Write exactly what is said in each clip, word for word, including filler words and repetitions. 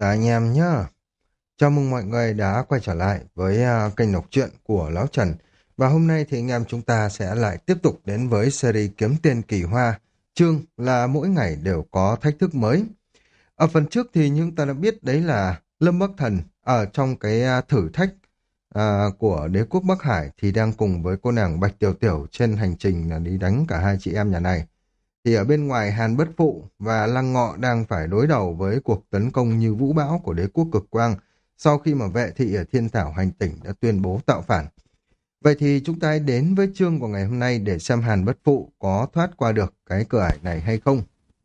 Cả anh em nhá. Chào mừng mọi người đã quay trở lại với à, kênh đọc truyện của Lão Trần. Và hôm nay thì anh em chúng ta sẽ lại tiếp tục đến với series Kiếm Tiền Kỳ Hoa. Chương là mỗi ngày đều có thách thức mới. Ở phần trước thì chúng ta đã biết đấy là Lâm Bắc Thần ở trong cái à, thử thách à, của đế quốc Bắc Hải thì đang cùng với cô nàng Bạch Tiểu Tiểu trên hành trình là đi đánh cả hai chị em nhà này. Thì ở bên ngoài Hàn Bất Phụ và Lăng Ngọ đang phải đối đầu với cuộc tấn công như vũ bão của đế quốc cực quang sau khi mà vệ thị ở Thiên Thảo hành tỉnh đã tuyên bố tạo phản. Vậy thì chúng ta hãy đến với chương của ngày hôm nay để xem Hàn Bất Phụ có thoát qua được cái cửa ải này hay không.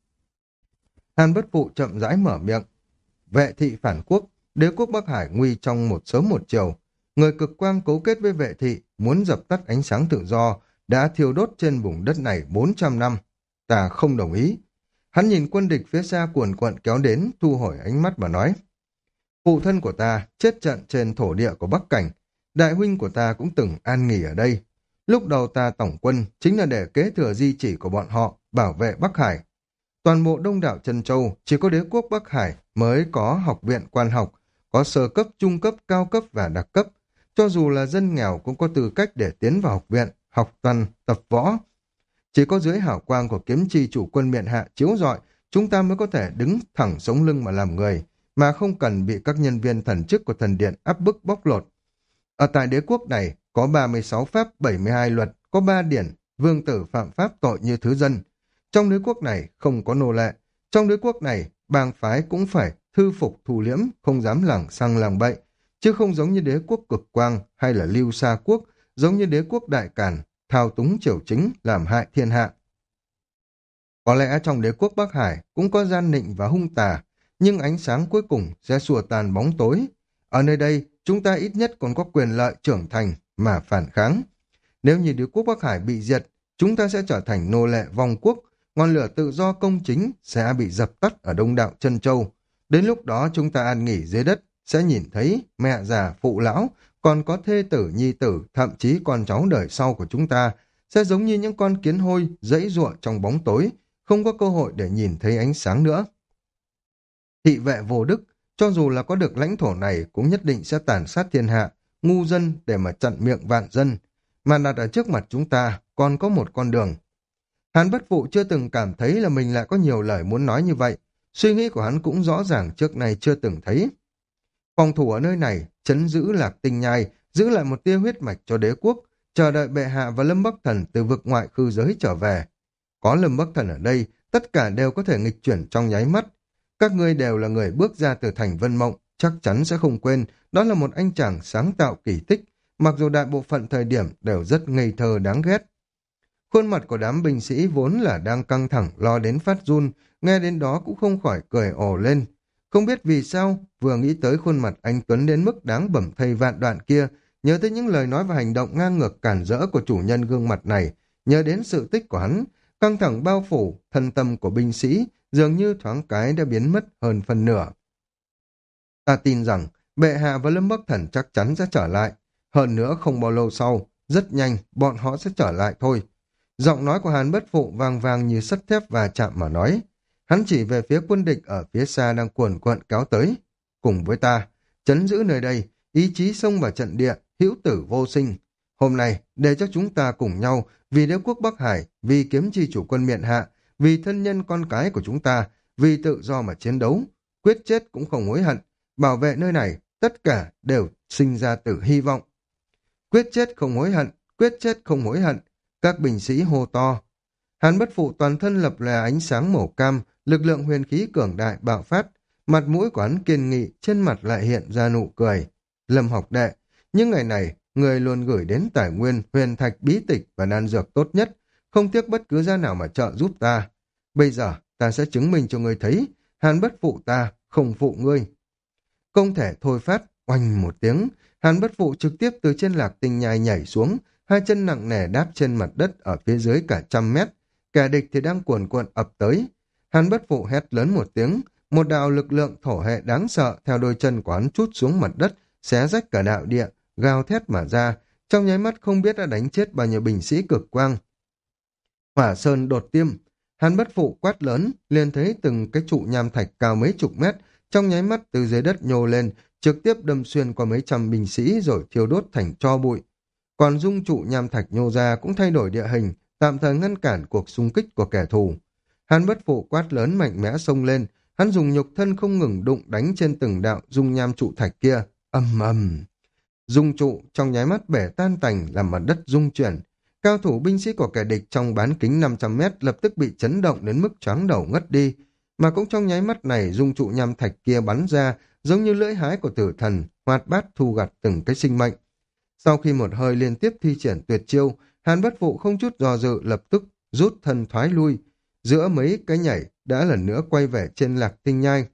Hàn Bất Phụ chậm rãi mở miệng. Vệ thị phản quốc, đế quốc Bắc Hải nguy trong một sớm một chiều. Người cực quang cấu kết với vệ thị muốn dập tắt ánh sáng tự do đã thiêu đốt trên vùng đất này bốn trăm năm. Ta không đồng ý. Hắn nhìn quân địch phía xa cuồn cuộn kéo đến, thu hồi ánh mắt và nói. Phụ thân của ta chết trận trên thổ địa của Bắc Cảnh. Đại huynh của ta cũng từng an nghỉ ở đây. Lúc đầu ta tổng quân chính là để kế thừa di chỉ của bọn họ, bảo vệ Bắc Hải. Toàn bộ đông đảo Trân Châu chỉ có đế quốc Bắc Hải mới có học viện quan học, có sơ cấp, trung cấp, cao cấp và đặc cấp. Cho dù là dân nghèo cũng có tư cách để tiến vào học viện, học văn, tập võ. Chỉ có dưới hào quang của kiếm chi chủ quân miện hạ chiếu rọi, chúng ta mới có thể đứng thẳng sống lưng mà làm người, mà không cần bị các nhân viên thần chức của thần điện áp bức bóc lột. Ở tại đế quốc này, có ba mươi sáu pháp, bảy mươi hai luật, có ba điển, vương tử phạm pháp tội như thứ dân. Trong đế quốc này không có nô lệ. Trong đế quốc này, bang phái cũng phải thư phục thù liễm, không dám lảng xăng làng bậy, chứ không giống như đế quốc cực quang hay là lưu sa quốc, giống như đế quốc đại càn, thao túng triều chính, làm hại thiên hạ. Có lẽ trong đế quốc Bắc Hải cũng có gian nịnh và hung tà, nhưng ánh sáng cuối cùng sẽ xua tan bóng tối. Ở nơi đây, chúng ta ít nhất còn có quyền lợi trưởng thành mà phản kháng. Nếu như đế quốc Bắc Hải bị diệt, chúng ta sẽ trở thành nô lệ vong quốc, ngọn lửa tự do công chính sẽ bị dập tắt ở đông đạo Trân Châu. Đến lúc đó chúng ta an nghỉ dưới đất, sẽ nhìn thấy mẹ già phụ lão, còn có thê tử nhi tử, thậm chí con cháu đời sau của chúng ta, sẽ giống như những con kiến hôi dãy giụa trong bóng tối, không có cơ hội để nhìn thấy ánh sáng nữa. Thị vệ vô đức, cho dù là có được lãnh thổ này cũng nhất định sẽ tàn sát thiên hạ, ngu dân để mà chặn miệng vạn dân, mà đặt ở trước mặt chúng ta còn có một con đường. Hàn Bất Phụ chưa từng cảm thấy là mình lại có nhiều lời muốn nói như vậy, suy nghĩ của hắn cũng rõ ràng trước nay chưa từng thấy. Phòng thủ ở nơi này, trấn giữ Lạc Tinh Nhai, giữ lại một tia huyết mạch cho đế quốc, chờ đợi bệ hạ và Lâm Bắc Thần từ vực ngoại khư giới trở về. Có Lâm Bắc Thần ở đây, tất cả đều có thể nghịch chuyển trong nháy mắt. Các ngươi đều là người bước ra từ thành Vân Mộng, chắc chắn sẽ không quên, đó là một anh chàng sáng tạo kỳ tích, mặc dù đại bộ phận thời điểm đều rất ngây thơ đáng ghét. Khuôn mặt của đám binh sĩ vốn là đang căng thẳng lo đến phát run, nghe đến đó cũng không khỏi cười ồ lên. Không biết vì sao, vừa nghĩ tới khuôn mặt anh Tuấn đến mức đáng bẩm thây vạn đoạn kia, nhớ tới những lời nói và hành động ngang ngược cản rỡ của chủ nhân gương mặt này, nhớ đến sự tích của hắn, căng thẳng bao phủ, thân tâm của binh sĩ, dường như thoáng cái đã biến mất hơn phần nửa. Ta tin rằng, bệ hạ và Lâm Bắc Thần chắc chắn sẽ trở lại. Hơn nữa không bao lâu sau, rất nhanh, bọn họ sẽ trở lại thôi. Giọng nói của Hàn Bất Phụ vang vang như sắt thép và chạm mà nói. Hắn chỉ về phía quân địch ở phía xa đang cuồn cuộn kéo tới. Cùng với ta, trấn giữ nơi đây, ý chí xông vào trận địa, hữu tử vô sinh. Hôm nay, để cho chúng ta cùng nhau, vì đế quốc Bắc Hải, vì kiếm chi chủ quân miện hạ, vì thân nhân con cái của chúng ta, vì tự do mà chiến đấu, quyết chết cũng không hối hận, bảo vệ nơi này, tất cả đều sinh ra từ hy vọng. Quyết chết không hối hận, quyết chết không hối hận, các binh sĩ hô to. Hàn Bất Phụ toàn thân lập lòe ánh sáng màu cam, lực lượng huyền khí cường đại bạo phát, mặt mũi của hắn kiên nghị, trên mặt lại hiện ra nụ cười. Lâm học đệ, những ngày này, người luôn gửi đến tài nguyên, huyền thạch bí tịch và đan dược tốt nhất, không tiếc bất cứ giá nào mà trợ giúp ta. Bây giờ, ta sẽ chứng minh cho ngươi thấy, Hàn Bất Phụ ta không phụ ngươi. Không thể thôi phát, oanh một tiếng, Hàn Bất Phụ trực tiếp từ trên Lạc Tinh Nhai nhảy xuống, hai chân nặng nề đáp trên mặt đất ở phía dưới cả trăm mét. Kẻ địch thì đang cuồn cuộn ập tới. Hàn Bất Phụ hét lớn một tiếng, một đạo lực lượng thổ hệ đáng sợ theo đôi chân của hắn trút xuống mặt đất, xé rách cả đạo địa, gào thét mà ra, trong nháy mắt không biết đã đánh chết bao nhiêu binh sĩ cực quang. Hỏa sơn đột tiêm, Hàn Bất Phụ quát lớn, liền thấy từng cái trụ nham thạch cao mấy chục mét, trong nháy mắt từ dưới đất nhô lên, trực tiếp đâm xuyên qua mấy trăm binh sĩ rồi thiêu đốt thành tro bụi. Còn dung trụ nham thạch nhô ra cũng thay đổi địa hình, tạm thời ngăn cản cuộc xung kích của kẻ thù. Hàn Bất Phụ quát lớn mạnh mẽ xông lên, hắn dùng nhục thân không ngừng đụng đánh trên từng đạo dung nham trụ thạch kia, ầm ầm. Dung trụ trong nháy mắt bể tan tành, làm mặt đất rung chuyển. Cao thủ binh sĩ của kẻ địch trong bán kính năm trăm mét lập tức bị chấn động đến mức choáng đầu ngất đi. Mà cũng trong nháy mắt này, dung trụ nham thạch kia bắn ra, giống như lưỡi hái của tử thần, hoạt bát thu gặt từng cái sinh mệnh. Sau khi một hơi liên tiếp thi triển tuyệt chiêu, Hàn Bất Phụ không chút do dự lập tức rút thân thoái lui. Giữa mấy cái nhảy đã lần nữa quay về trên Lạc Tinh Nhai.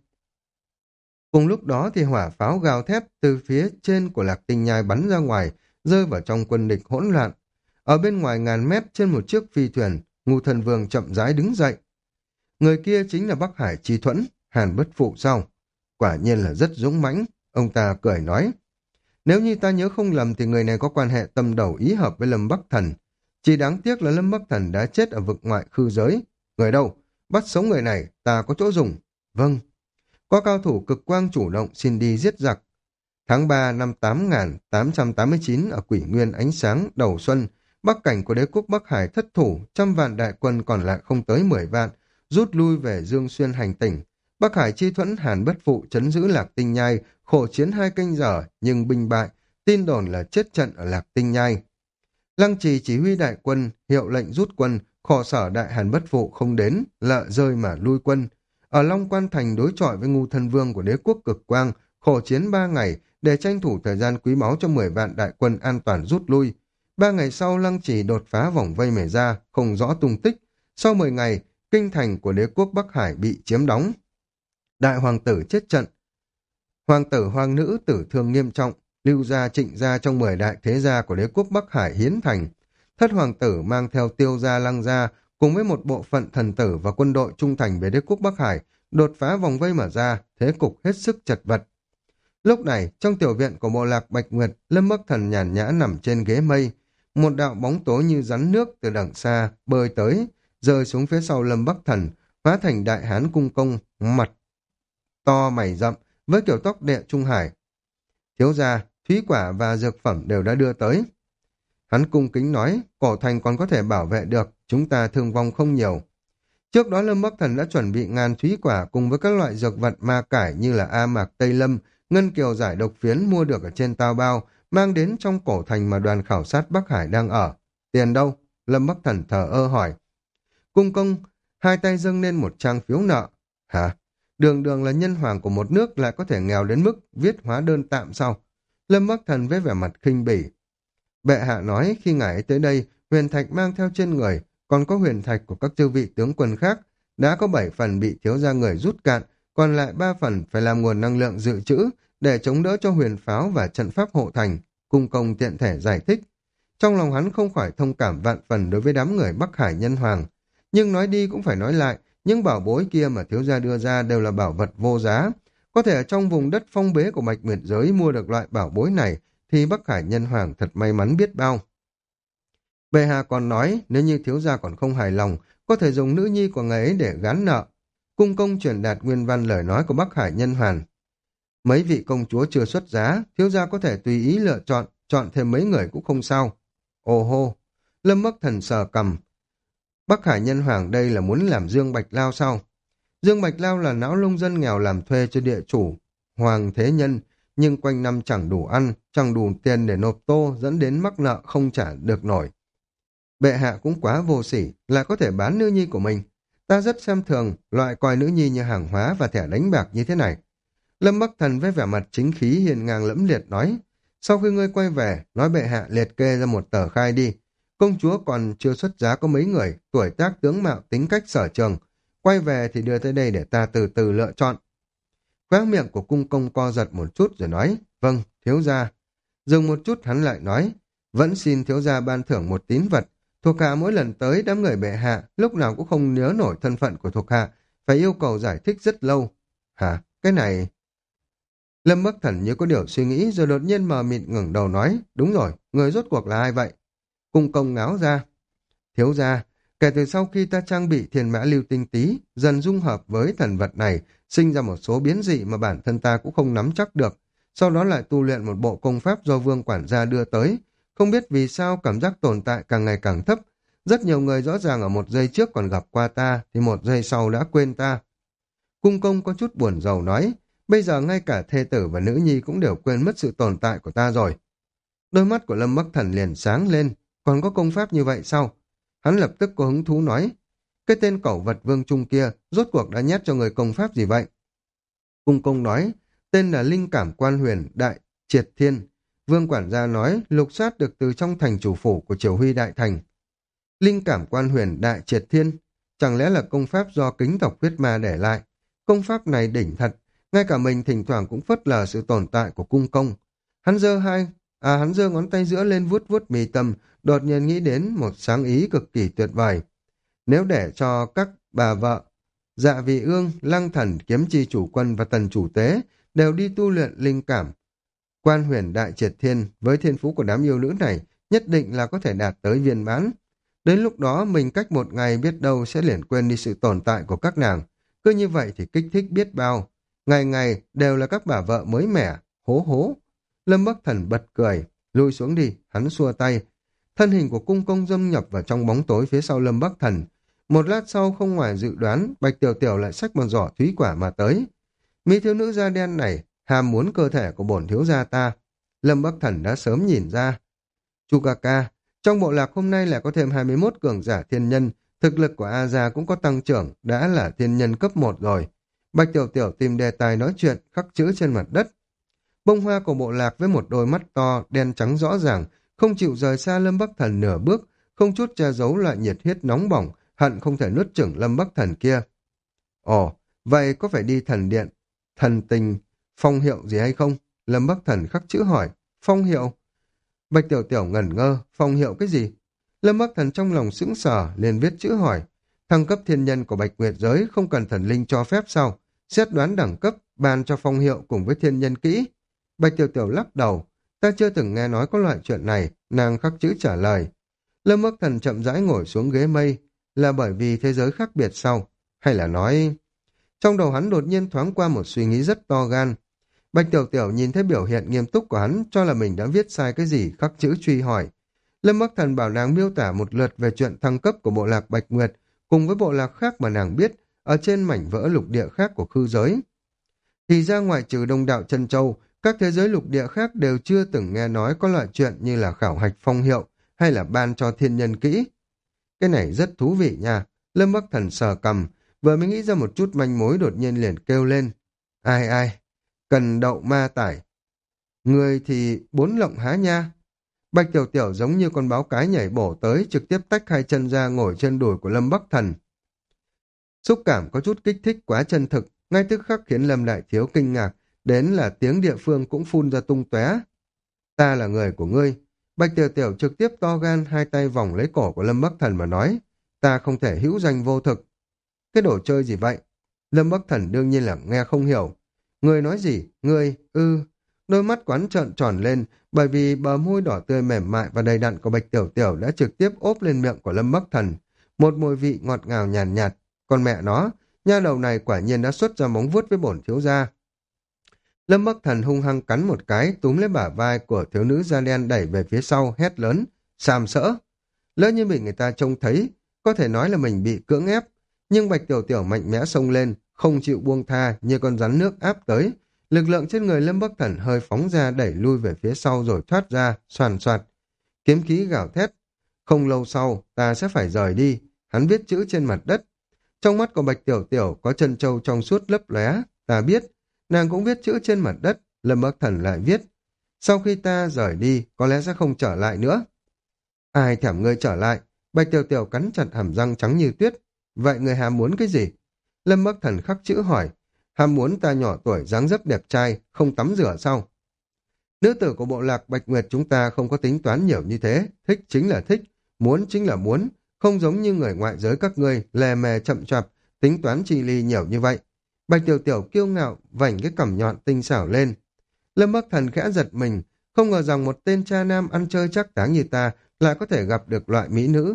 Cùng lúc đó thì hỏa pháo gào thét từ phía trên của Lạc Tinh Nhai bắn ra ngoài, rơi vào trong quân địch hỗn loạn. Ở bên ngoài ngàn mét trên một chiếc phi thuyền, Ngưu Thần Vương chậm rãi đứng dậy. Người kia chính là Bắc Hải Chi Thuẫn, Hàn Bất Phụ sao? Quả nhiên là rất dũng mãnh, ông ta cười nói. Nếu như ta nhớ không lầm thì người này có quan hệ tâm đầu ý hợp với Lâm Bắc Thần. Chỉ đáng tiếc là Lâm Bắc Thần đã chết ở vực ngoại khư giới. Người đâu? Bắt sống người này, ta có chỗ dùng. Vâng. Có cao thủ cực quang chủ động xin đi giết giặc. Tháng ba năm tám nghìn tám trăm tám mươi chín ở Quỷ Nguyên ánh sáng đầu xuân, bắc cảnh của đế quốc Bắc Hải thất thủ, trăm vạn đại quân còn lại không tới mười vạn, rút lui về Dương Xuyên hành tỉnh. Bắc Hải Chi Thuẫn Hàn Bất Phụ trấn giữ Lạc Tinh Nhai, khổ chiến hai canh giờ nhưng binh bại, tin đồn là chết trận ở Lạc Tinh Nhai. Lăng Trì chỉ huy đại quân, hiệu lệnh rút quân, khổ sở đại Hàn Bất Phụ không đến, lợ rơi mà lui quân. Ở Long Quan Thành đối chọi với Ngưu Thân Vương của đế quốc cực quang, khổ chiến ba ngày để tranh thủ thời gian quý báu cho mười vạn đại quân an toàn rút lui. Ba ngày sau Lăng Trì đột phá vòng vây mẻ ra, không rõ tung tích. Sau mười ngày, kinh thành của đế quốc Bắc Hải bị chiếm đóng. Đại hoàng tử chết trận. Hoàng tử hoàng nữ tử thương nghiêm trọng, Lưu gia Trịnh gia trong mười đại thế gia của đế quốc Bắc Hải hiến thành. Thất hoàng tử mang theo Tiêu gia Lăng gia cùng với một bộ phận thần tử và quân đội trung thành với đế quốc Bắc Hải đột phá vòng vây mở ra, thế cục hết sức chật vật. Lúc này, trong tiểu viện của bộ lạc Bạch Nguyệt, Lâm Bắc Thần nhàn nhã nằm trên ghế mây. Một đạo bóng tối như rắn nước từ đằng xa bơi tới, rơi xuống phía sau Lâm Bắc Thần, hóa thành đại hán cung công, mặt to mày rậm, với kiểu tóc đệ Trung Hải. Thiếu gia, thúy quả và dược phẩm đều đã đưa tới. Hắn cung kính nói, cổ thành còn có thể bảo vệ được, chúng ta thương vong không nhiều. Trước đó Lâm Bắc Thần đã chuẩn bị ngàn thúy quả cùng với các loại dược vật ma cải như là A Mạc Tây Lâm, ngân kiều giải độc phiến mua được ở trên tao bao, mang đến trong cổ thành mà đoàn khảo sát Bắc Hải đang ở. Tiền đâu? Lâm Bắc Thần thờ ơ hỏi. Cung công, hai tay dâng lên một trang phiếu nợ. Hả? Đường đường là nhân hoàng của một nước lại có thể nghèo đến mức viết hóa đơn tạm sao? Lâm Bắc Thần với vẻ mặt khinh bỉ. Bệ hạ nói khi ngài ấy tới đây, huyền thạch mang theo trên người, còn có huyền thạch của các chư vị tướng quân khác, đã có bảy phần bị thiếu gia người rút cạn, còn lại ba phần phải làm nguồn năng lượng dự trữ để chống đỡ cho huyền pháo và trận pháp hộ thành, cung công tiện thể giải thích. Trong lòng hắn không khỏi thông cảm vạn phần đối với đám người Bắc Hải nhân hoàng, nhưng nói đi cũng phải nói lại, những bảo bối kia mà thiếu gia đưa ra đều là bảo vật vô giá. Có thể ở trong vùng đất phong bế của Bạch Nguyệt giới mua được loại bảo bối này thì Bắc Hải nhân hoàng thật may mắn biết bao. Bệ hạ còn nói nếu như thiếu gia còn không hài lòng, có thể dùng nữ nhi của ngài ấy để gán nợ. Cung công truyền đạt nguyên văn lời nói của Bắc Hải nhân hoàng. Mấy vị công chúa chưa xuất giá, thiếu gia có thể tùy ý lựa chọn, chọn thêm mấy người cũng không sao. Ồ hô, Lâm Bắc Thần sờ cầm. Bắc Hải nhân hoàng đây là muốn làm Dương Bạch Lao sao? Dương Bạch Lao là não lông dân nghèo làm thuê cho địa chủ, Hoàng Thế Nhân, nhưng quanh năm chẳng đủ ăn, chẳng đủ tiền để nộp tô, dẫn đến mắc nợ không trả được nổi. Bệ hạ cũng quá vô sỉ, là có thể bán nữ nhi của mình. Ta rất xem thường, loại coi nữ nhi như hàng hóa và thẻ đánh bạc như thế này. Lâm Bắc Thần với vẻ mặt chính khí hiền ngang lẫm liệt nói, sau khi ngươi quay về, nói bệ hạ liệt kê ra một tờ khai đi. Công chúa còn chưa xuất giá có mấy người, tuổi tác tướng mạo tính cách sở trường. Quay về thì đưa tới đây để ta từ từ lựa chọn. Khóe miệng của cung công co giật một chút rồi nói, vâng, thiếu gia. Dừng một chút hắn lại nói, vẫn xin thiếu gia ban thưởng một tín vật. Thuộc hạ mỗi lần tới đám người bệ hạ, lúc nào cũng không nhớ nổi thân phận của thuộc hạ, phải yêu cầu giải thích rất lâu. Hả, cái này... Lâm Bắc Thần như có điều suy nghĩ rồi đột nhiên mờ mịt ngẩng đầu nói, đúng rồi, người rốt cuộc là ai vậy? Cung công ngáo ra. Thiếu gia, Kể từ sau khi ta trang bị thiên mã lưu tinh tý, dần dung hợp với thần vật này, sinh ra một số biến dị mà bản thân ta cũng không nắm chắc được. Sau đó lại tu luyện một bộ công pháp do vương quản gia đưa tới. Không biết vì sao cảm giác tồn tại càng ngày càng thấp. Rất nhiều người rõ ràng ở một giây trước còn gặp qua ta, thì một giây sau đã quên ta. Cung công có chút buồn rầu nói, bây giờ ngay cả thê tử và nữ nhi cũng đều quên mất sự tồn tại của ta rồi. Đôi mắt của Lâm Bắc Thần liền sáng lên, còn có công pháp như vậy sao? Hắn lập tức có hứng thú nói, cái tên cẩu vật vương trung kia rốt cuộc đã nhét cho người công pháp gì vậy? Cung công nói, tên là Linh Cảm Quan Huyền Đại Triệt Thiên. Vương quản gia nói, lục soát được từ trong thành chủ phủ của Triều Huy Đại Thành. Linh Cảm Quan Huyền Đại Triệt Thiên, chẳng lẽ là công pháp do kính tộc huyết ma để lại? Công pháp này đỉnh thật, ngay cả mình thỉnh thoảng cũng phớt lờ sự tồn tại của cung công. Hắn giơ hai, à hắn giơ ngón tay giữa lên vuốt vuốt mì tâm, đột nhiên nghĩ đến một sáng ý cực kỳ tuyệt vời. Nếu để cho các bà vợ, Dạ Vị Ương, Lăng Thần, Kiếm Chi Chủ Quân và Tần Chủ Tế đều đi tu luyện linh cảm Quan Huyền Đại Triệt Thiên, với thiên phú của đám yêu nữ này, nhất định là có thể đạt tới viên mãn. Đến lúc đó mình cách một ngày biết đâu sẽ liền quên đi sự tồn tại của các nàng. Cứ như vậy thì kích thích biết bao. Ngày ngày đều là các bà vợ mới mẻ, hố hố. Lâm Bắc Thần bật cười, lui xuống đi, hắn xua tay. Thân hình của cung công dâm nhập vào trong bóng tối phía sau Lâm Bắc Thần. Một lát sau không ngoài dự đoán, Bạch Tiểu Tiểu lại xách một giỏ thúy quả mà tới. Mỹ thiếu nữ da đen này ham muốn cơ thể của bổn thiếu gia ta. Lâm Bắc Thần đã sớm nhìn ra. Chu ca ca, trong bộ lạc hôm nay lại có thêm hai mươi mốt cường giả thiên nhân, thực lực của A Gia cũng có tăng trưởng, đã là thiên nhân cấp một rồi. Bạch Tiểu Tiểu tìm đề tài nói chuyện, khắc chữ trên mặt đất. Bông hoa của bộ lạc với một đôi mắt to, đen trắng rõ ràng, không chịu rời xa Lâm Bắc Thần nửa bước, không chút che giấu loại nhiệt huyết nóng bỏng, hận không thể nuốt chửng Lâm Bắc Thần kia. Ồ, vậy có phải đi thần điện, thần tình, phong hiệu gì hay không? Lâm Bắc Thần khắc chữ hỏi, phong hiệu? Bạch Tiểu Tiểu ngẩn ngơ, phong hiệu cái gì? Lâm Bắc Thần trong lòng sững sờ, liền viết chữ hỏi, thăng cấp thiên nhân của Bạch Nguyệt giới không cần thần linh cho phép sao? Xét đoán đẳng cấp, ban cho phong hiệu cùng với thiên nhân kỹ. Bạch Tiểu Tiểu lắc đầu, ta chưa từng nghe nói có loại chuyện này, nàng khắc chữ trả lời. Lâm Bắc Thần chậm rãi ngồi xuống ghế mây, là bởi vì thế giới khác biệt sao? Hay là nói... Trong đầu hắn đột nhiên thoáng qua một suy nghĩ rất to gan. Bạch Tiểu Tiểu nhìn thấy biểu hiện nghiêm túc của hắn, cho là mình đã viết sai cái gì, khắc chữ truy hỏi. Lâm Bắc Thần bảo nàng miêu tả một lượt về chuyện thăng cấp của bộ lạc Bạch Nguyệt, cùng với bộ lạc khác mà nàng biết, ở trên mảnh vỡ lục địa khác của khư giới. Thì ra ngoại trừ Đông Đạo Chân Châu, các thế giới lục địa khác đều chưa từng nghe nói có loại chuyện như là khảo hạch phong hiệu hay là ban cho thiên nhân kỹ. Cái này rất thú vị nha. Lâm Bắc Thần sờ cầm, vừa mới nghĩ ra một chút manh mối đột nhiên liền kêu lên. Ai ai, cần đậu ma tải. Người thì bốn lộng há nha. Bạch Tiểu Tiểu giống như con báo cái nhảy bổ tới, trực tiếp tách hai chân ra ngồi trên đùi của Lâm Bắc Thần. Xúc cảm có chút kích thích quá chân thực, ngay tức khắc khiến Lâm Đại Thiếu kinh ngạc, đến là tiếng địa phương cũng phun ra tung tóe. Ta là người của ngươi. Bạch Tiểu Tiểu trực tiếp to gan hai tay vòng lấy cổ của Lâm Bắc Thần mà nói, ta không thể hữu danh vô thực. Cái đồ chơi gì vậy? Lâm Bắc Thần đương nhiên là nghe không hiểu. Ngươi nói gì? Ngươi, ư... Đôi mắt quán trợn tròn lên, bởi vì bờ môi đỏ tươi mềm mại và đầy đặn của Bạch Tiểu Tiểu đã trực tiếp ốp lên miệng của Lâm Bắc Thần. Một mùi vị ngọt ngào nhàn nhạt, nhạt. Còn mẹ nó, nha đầu này quả nhiên đã xuất ra móng vuốt với bổn thiếu gia. Lâm Bắc Thần hung hăng cắn một cái, túm lấy bả vai của thiếu nữ da đen đẩy về phía sau, hét lớn, sàm sỡ. Lỡ như bị người ta trông thấy, có thể nói là mình bị cưỡng ép, nhưng Bạch Tiểu Tiểu mạnh mẽ xông lên, không chịu buông tha như con rắn nước áp tới. Lực lượng trên người Lâm Bắc Thần hơi phóng ra đẩy lui về phía sau rồi thoát ra, soàn soạt. Kiếm khí gào thét. Không lâu sau, ta sẽ phải rời đi. Hắn viết chữ trên mặt đất. Trong mắt của Bạch Tiểu Tiểu có chân châu trong suốt lấp lóe. Ta biết. Nàng cũng viết chữ trên mặt đất. Lâm Bắc Thần lại viết. Sau khi ta rời đi, có lẽ sẽ không trở lại nữa. Ai thèm ngươi trở lại? Bạch Tiểu Tiểu cắn chặt hàm răng trắng như tuyết. Vậy người hàm muốn cái gì? Lâm Bắc Thần khắc chữ hỏi. Ham muốn ta nhỏ tuổi dáng dấp đẹp trai, không tắm rửa sao? Nữ tử của bộ lạc Bạch Nguyệt chúng ta không có tính toán nhiều như thế, thích chính là thích, muốn chính là muốn, không giống như người ngoại giới các ngươi, lè mè chậm chạp, tính toán chi ly nhiều như vậy. Bạch Tiểu Tiểu kiêu ngạo, vảnh cái cằm nhọn tinh xảo lên. Lâm Bắc Thần khẽ giật mình, không ngờ rằng một tên cha nam ăn chơi chắc táng như ta lại có thể gặp được loại mỹ nữ.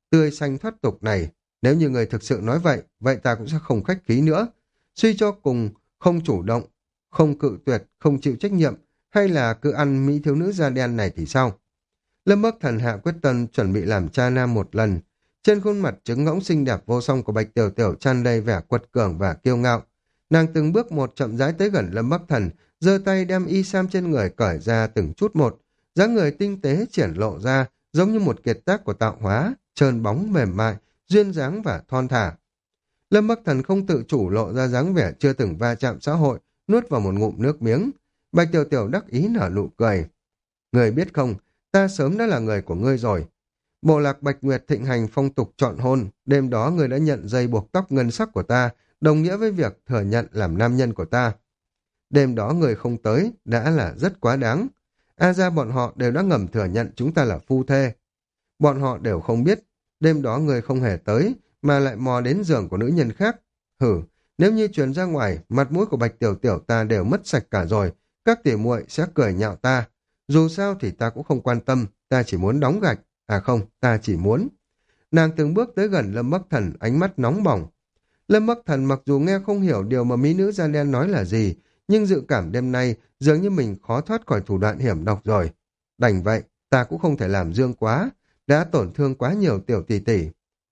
tươi xanh thoát tục này. Nếu như người thực sự nói vậy, vậy ta cũng sẽ không khách khí nữa. Suy cho cùng, không chủ động, không cự tuyệt, không chịu trách nhiệm, hay là cứ ăn mỹ thiếu nữ da đen này thì sao? Lâm Bắc Thần hạ quyết tâm chuẩn bị làm cha nam một lần. Trên khuôn mặt trứng ngỗng xinh đẹp vô song của Bạch Tiểu Tiểu tràn đầy vẻ quật cường và kiêu ngạo. Nàng từng bước một chậm rãi tới gần Lâm Bắc Thần, giơ tay đem y sam trên người cởi ra từng chút một, dáng người tinh tế triển lộ ra, giống như một kiệt tác của tạo hóa, trơn bóng mềm mại, duyên dáng và thon thả. Lâm Bắc Thần không tự chủ lộ ra dáng vẻ chưa từng va chạm xã hội, nuốt vào một ngụm nước miếng. Bạch Tiểu Tiểu đắc ý nở nụ cười. Người biết không, ta sớm đã là người của ngươi rồi. Bộ lạc Bạch Nguyệt thịnh hành phong tục chọn hôn, đêm đó ngươi đã nhận dây buộc tóc ngân sắc của ta, đồng nghĩa với việc thừa nhận làm nam nhân của ta. Đêm đó người không tới, đã là rất quá đáng. A ra bọn họ đều đã ngầm thừa nhận chúng ta là phu thê. Bọn họ đều không biết, đêm đó người không hề tới, mà lại mò đến giường của nữ nhân khác. Hử, nếu như truyền ra ngoài, mặt mũi của Bạch Tiểu Tiểu ta đều mất sạch cả rồi, các tỉ muội sẽ cười nhạo ta. Dù sao thì ta cũng không quan tâm, ta chỉ muốn đóng gạch. À không, ta chỉ muốn. Nàng từng bước tới gần Lâm Bắc Thần, ánh mắt nóng bỏng. Lâm Bắc Thần mặc dù nghe không hiểu điều mà mỹ nữ da đen nói là gì, nhưng dự cảm đêm nay dường như mình khó thoát khỏi thủ đoạn hiểm độc rồi. Đành vậy, ta cũng không thể làm dương quá, đã tổn thương quá nhiều tiểu tỷ tỷ.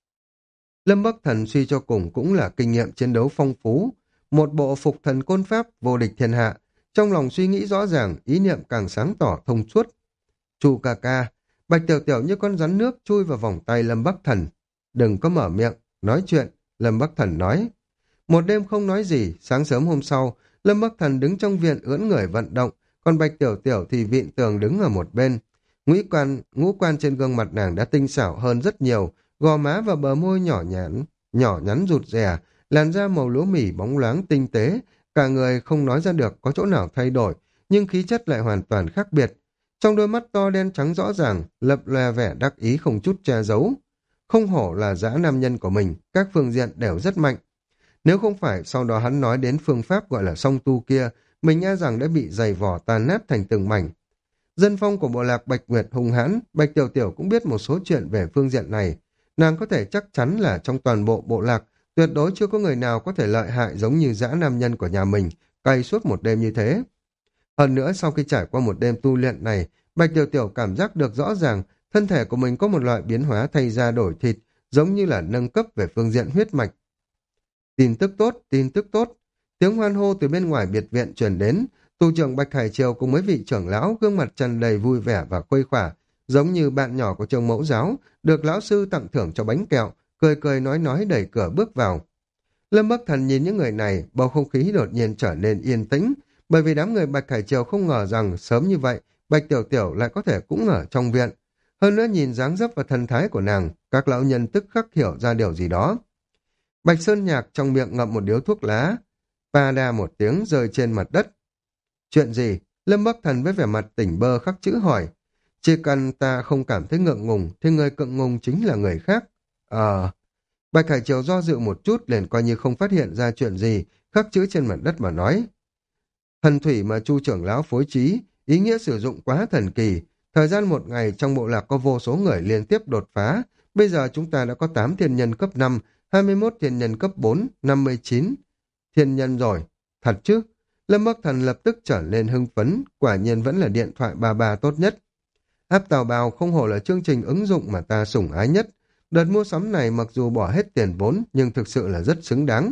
Lâm Bắc Thần suy cho cùng cũng là kinh nghiệm chiến đấu phong phú, một bộ phục thần côn pháp vô địch thiên hạ, trong lòng suy nghĩ rõ ràng, ý niệm càng sáng tỏ thông suốt. Chu ca ca, Bạch Tiểu Tiểu như con rắn nước chui vào vòng tay Lâm Bắc Thần. Đừng có mở miệng, nói chuyện, Lâm Bắc Thần nói. Một đêm không nói gì, sáng sớm hôm sau, Lâm Bắc Thần đứng trong viện ưỡn người vận động, còn Bạch Tiểu Tiểu thì vịn tường đứng ở một bên. Ngũ quan, ngũ quan trên gương mặt nàng đã tinh xảo hơn rất nhiều, gò má và bờ môi nhỏ nhắn, nhỏ nhắn rụt rè, làn da màu lúa mì bóng loáng tinh tế, cả người không nói ra được có chỗ nào thay đổi, nhưng khí chất lại hoàn toàn khác biệt. Trong đôi mắt to đen trắng rõ ràng, lập lòe vẻ đắc ý không chút che giấu. Không hổ là dã nam nhân của mình, các phương diện đều rất mạnh. Nếu không phải sau đó hắn nói đến phương pháp gọi là song tu kia, mình e rằng đã bị giày vỏ tan nát thành từng mảnh. Dân phong của bộ lạc Bạch Nguyệt hung hãn, Bạch Tiểu Tiểu cũng biết một số chuyện về phương diện này. Nàng có thể chắc chắn là trong toàn bộ bộ lạc, tuyệt đối chưa có người nào có thể lợi hại giống như dã nam nhân của nhà mình, cày suốt một đêm như thế. Hơn nữa sau khi trải qua một đêm tu luyện này, Bạch Tiểu Tiểu cảm giác được rõ ràng thân thể của mình có một loại biến hóa thay da đổi thịt, giống như là nâng cấp về phương diện huyết mạch. Tin tức tốt, tin tức tốt. Tiếng hoan hô từ bên ngoài biệt viện truyền đến, tu trưởng Bạch Hải Triều cùng mấy vị trưởng lão gương mặt tràn đầy vui vẻ và khuây khỏa, giống như bạn nhỏ của trường mẫu giáo, được lão sư tặng thưởng cho bánh kẹo, cười cười nói nói đẩy cửa bước vào. Lâm Bắc Thần nhìn những người này, bầu không khí đột nhiên trở nên yên tĩnh, bởi vì đám người Bạch Hải Triều không ngờ rằng sớm như vậy, Bạch Tiểu Tiểu lại có thể cũng ở trong viện. Hơn nữa nhìn dáng dấp và thần thái của nàng, các lão nhân tức khắc hiểu ra điều gì đó. Bạch Sơn Nhạc trong miệng ngậm một điếu thuốc lá, pa đa một tiếng rơi trên mặt đất. Chuyện gì? Lâm Bắc Thần với vẻ mặt tỉnh bơ khắc chữ hỏi. Chỉ cần ta không cảm thấy ngượng ngùng, thì người cượng ngùng chính là người khác. Ờ... Bạch Hải Triều do dự một chút liền coi như không phát hiện ra chuyện gì, khắc chữ trên mặt đất mà nói. Thần thủy mà Chu trưởng lão phối trí, ý nghĩa sử dụng quá thần kỳ. Thời gian một ngày trong bộ lạc có vô số người liên tiếp đột phá. Bây giờ chúng ta đã có tám thiên nhân cấp năm, hai mươi mốt thiên nhân cấp bốn, năm mươi chín thiên nhân rồi. Thật chứ? Lâm Bắc Thần lập tức trở nên hưng phấn, quả nhiên vẫn là điện thoại ba ba tốt nhất. Áp Tào Bào không hổ là chương trình ứng dụng mà ta sủng ái nhất. Đợt mua sắm này mặc dù bỏ hết tiền vốn nhưng thực sự là rất xứng đáng.